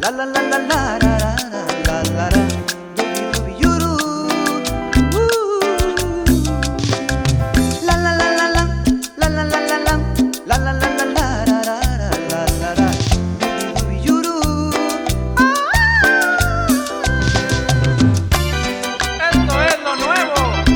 La la la la la la la la la la. Dubi yuru. La la la la la la la la la la la la la la la la la la la. Dubi yuru. Esto es lo nuevo.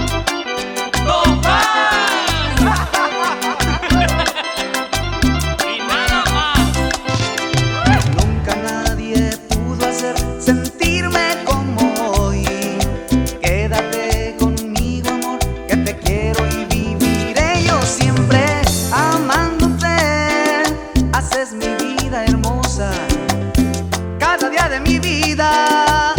Y nada más. Nunca nadie pudo hacer sentirme como hoy. Quédate conmigo, amor, que te quiero y viviré yo siempre amándote. Haces mi vida hermosa cada día de mi vida.